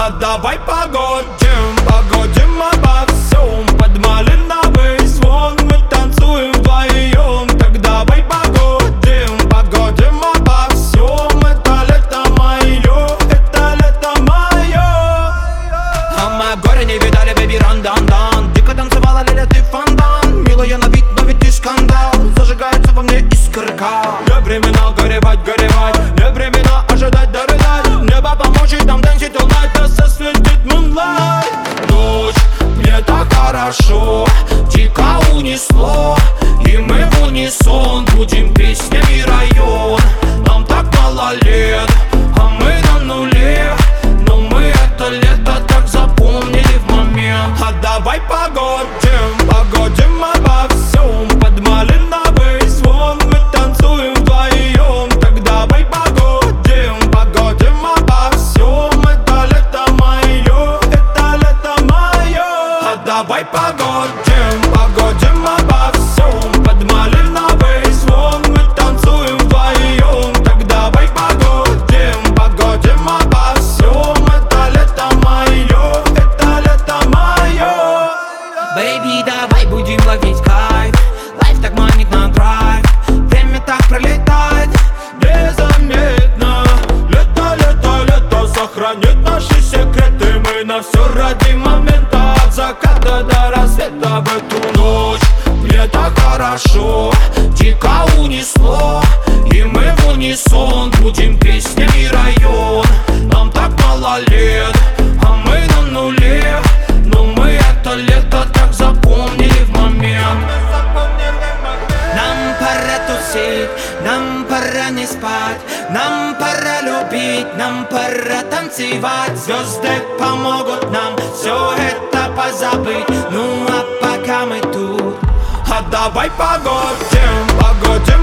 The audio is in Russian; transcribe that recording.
А давай погодим, погодим обо всем под малиновый звон. Мы танцуем вдвоем, так давай погодим, погодим обо всем. Это лето мое, это лето мое. А мы в горе не видали, бэби, ран-дан-дан. Дико танцевала, Лиля, ты фонтан. Милая на вид, но ведь ты скандал. Зажигается во мне искорка. Не времена горевать, горевать, не времена ожидать, дорыдать. Небо поможет нам танцить all night, да сосветит moonlight. Ночь, мне так хорошо, дико унесло, и мы в унисон будем песнями район. Нам так мало лет, а мы на нуле, но мы это лето так запомнили в момент. А давай погодим, погодим обо всем под малиновый звон. Мы танцуем вдвоем, так давай погодим, погодим обо всем. Это лето мое, это лето мое. А давай погодим, погодим обо всем под малиновый звон. Мы танцуем вдвоем, так давай погодим, погодим обо всем. Это лето мое, это лето мое. Бэйби, давай будем ловить кайф. Лайф так манит на драйв. Время так пролетает Незаметно. Лето, лето, лето сохранит наши секреты. Мы на все ради момента, от заката до рассвета. В эту ночь мне так хорошо, дико унесло, и мы в унисон будем песнями район. Нам так мало лет, а мы на нуле, но мы это лето так запомнили в момент. Нам пора тусить, нам пора не спать, нам пора любить, нам пора танцевать. Звезды помогут нам все это позабыть. Ну а пока мы тут, а давай погодим, погодим